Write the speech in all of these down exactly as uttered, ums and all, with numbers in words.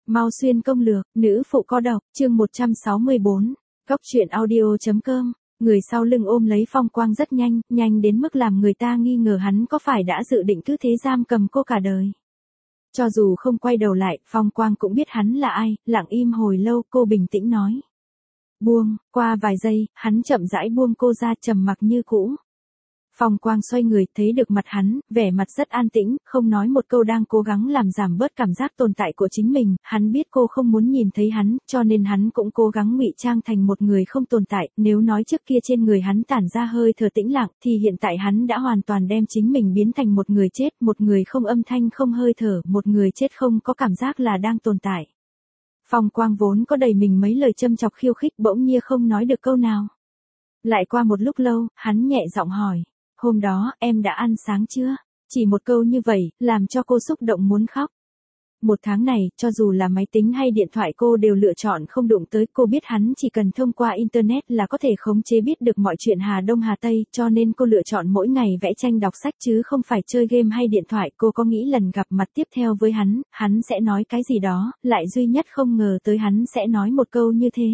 Mau xuyên công lược, nữ phụ có độc, chương một trăm sáu mươi bốn, Cốc truyện audio.com. Người sau lưng ôm lấy Phong Quang rất nhanh, nhanh đến mức làm người ta nghi ngờ hắn có phải đã dự định cứ thế giam cầm cô cả đời. Cho dù không quay đầu lại, Phong Quang cũng biết hắn là ai, lặng im hồi lâu, cô bình tĩnh nói. Buông, qua vài giây, hắn chậm rãi buông cô ra, trầm mặc như cũ. Phong Quang xoay người, thấy được mặt hắn, vẻ mặt rất an tĩnh, không nói một câu, đang cố gắng làm giảm bớt cảm giác tồn tại của chính mình. Hắn biết cô không muốn nhìn thấy hắn, cho nên hắn cũng cố gắng ngụy trang thành một người không tồn tại. Nếu nói trước kia trên người hắn tản ra hơi thở tĩnh lặng, thì hiện tại hắn đã hoàn toàn đem chính mình biến thành một người chết, một người không âm thanh không hơi thở, một người chết không có cảm giác là đang tồn tại. Phong Quang vốn có đầy mình mấy lời châm chọc khiêu khích, bỗng nhiên không nói được câu nào. Lại qua một lúc lâu, hắn nhẹ giọng hỏi. Hôm đó, em đã ăn sáng chưa? Chỉ một câu như vậy, làm cho cô xúc động muốn khóc. Một tháng này, cho dù là máy tính hay điện thoại cô đều lựa chọn không đụng tới. Cô biết hắn chỉ cần thông qua Internet là có thể khống chế biết được mọi chuyện Hà Đông Hà Tây, cho nên cô lựa chọn mỗi ngày vẽ tranh đọc sách chứ không phải chơi game hay điện thoại. Cô có nghĩ lần gặp mặt tiếp theo với hắn, hắn sẽ nói cái gì đó, lại duy nhất không ngờ tới hắn sẽ nói một câu như thế.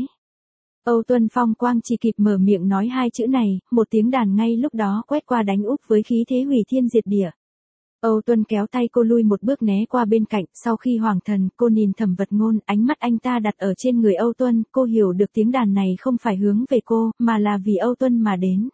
Âu Tuân. Phong Quang chỉ kịp mở miệng nói hai chữ này, một tiếng đàn ngay lúc đó quét qua đánh úp với khí thế hủy thiên diệt địa. Âu Tuân kéo tay cô lui một bước né qua bên cạnh, sau khi hoàng thần, cô nhìn Thẩm Vật Ngôn, ánh mắt anh ta đặt ở trên người Âu Tuân, cô hiểu được tiếng đàn này không phải hướng về cô, mà là vì Âu Tuân mà đến.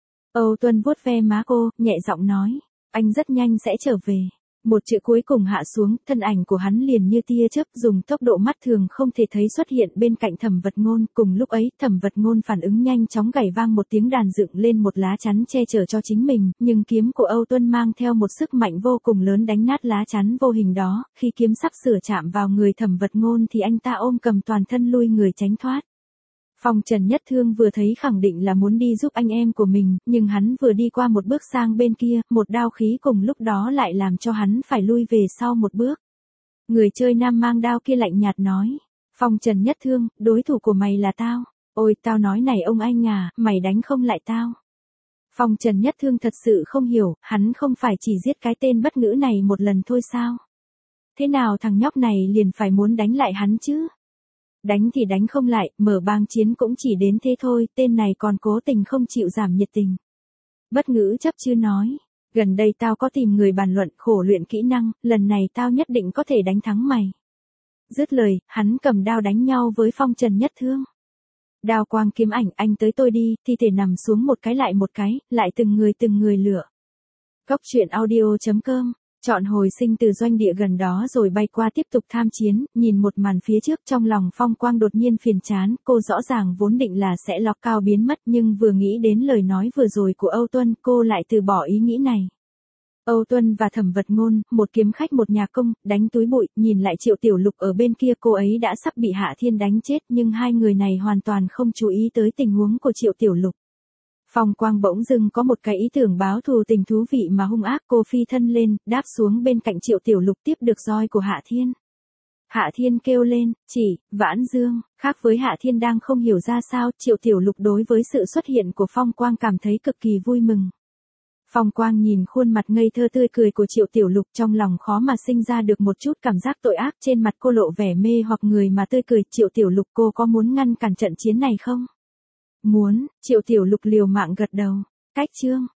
Âu Tuân vuốt ve má cô, nhẹ giọng nói, anh rất nhanh sẽ trở về. Một chữ cuối cùng hạ xuống, thân ảnh của hắn liền như tia chớp, dùng tốc độ mắt thường không thể thấy xuất hiện bên cạnh Thẩm Vật Ngôn. Cùng lúc ấy, Thẩm Vật Ngôn phản ứng nhanh chóng, gảy vang một tiếng đàn dựng lên một lá chắn che chở cho chính mình, nhưng kiếm của Âu Tuân mang theo một sức mạnh vô cùng lớn đánh nát lá chắn vô hình đó. Khi kiếm sắp sửa chạm vào người Thẩm Vật Ngôn thì anh ta ôm cầm toàn thân lui người tránh thoát. Phong Trần Nhất Thương vừa thấy khẳng định là muốn đi giúp anh em của mình, nhưng hắn vừa đi qua một bước sang bên kia, một đao khí cùng lúc đó lại làm cho hắn phải lui về sau một bước. Người chơi nam mang đao kia lạnh nhạt nói, Phong Trần Nhất Thương, đối thủ của mày là tao. Ôi tao nói này ông anh à, mày đánh không lại tao. Phong Trần Nhất Thương thật sự không hiểu, hắn không phải chỉ giết cái tên bất ngữ này một lần thôi sao? Thế nào thằng nhóc này liền phải muốn đánh lại hắn chứ? Đánh thì đánh không lại, mở bang chiến cũng chỉ đến thế thôi, tên này còn cố tình không chịu giảm nhiệt tình. Bất ngữ chấp chư nói, gần đây tao có tìm người bàn luận, khổ luyện kỹ năng, lần này tao nhất định có thể đánh thắng mày. Dứt lời, hắn cầm đao đánh nhau với Phong Trần Nhất Thương. Đao quang kiếm ảnh, anh tới tôi đi, thi thể nằm xuống một cái lại một cái, lại từng người từng người lựa. Cốc truyện audio.com. Chọn hồi sinh từ doanh địa gần đó rồi bay qua tiếp tục tham chiến, nhìn một màn phía trước trong lòng Phong Quang đột nhiên phiền chán, cô rõ ràng vốn định là sẽ lọc cao biến mất nhưng vừa nghĩ đến lời nói vừa rồi của Âu Tuân, cô lại từ bỏ ý nghĩ này. Âu Tuân và Thẩm Vật Ngôn, một kiếm khách một nhà công, đánh túi bụi, nhìn lại Triệu Tiểu Lục ở bên kia, cô ấy đã sắp bị Hạ Thiên đánh chết nhưng hai người này hoàn toàn không chú ý tới tình huống của Triệu Tiểu Lục. Phong Quang bỗng dưng có một cái ý tưởng báo thù tình thú vị mà hung ác, cô phi thân lên, đáp xuống bên cạnh Triệu Tiểu Lục tiếp được roi của Hạ Thiên. Hạ Thiên kêu lên, chỉ, Vãn Dương, khác với Hạ Thiên đang không hiểu ra sao, Triệu Tiểu Lục đối với sự xuất hiện của Phong Quang cảm thấy cực kỳ vui mừng. Phong Quang nhìn khuôn mặt ngây thơ tươi cười của Triệu Tiểu Lục trong lòng khó mà sinh ra được một chút cảm giác tội ác, trên mặt cô lộ vẻ mê hoặc người mà tươi cười. Triệu Tiểu Lục, cô có muốn ngăn cản trận chiến này không? Muốn. Triệu Tiểu Lục liều mạng gật đầu. Cách chương.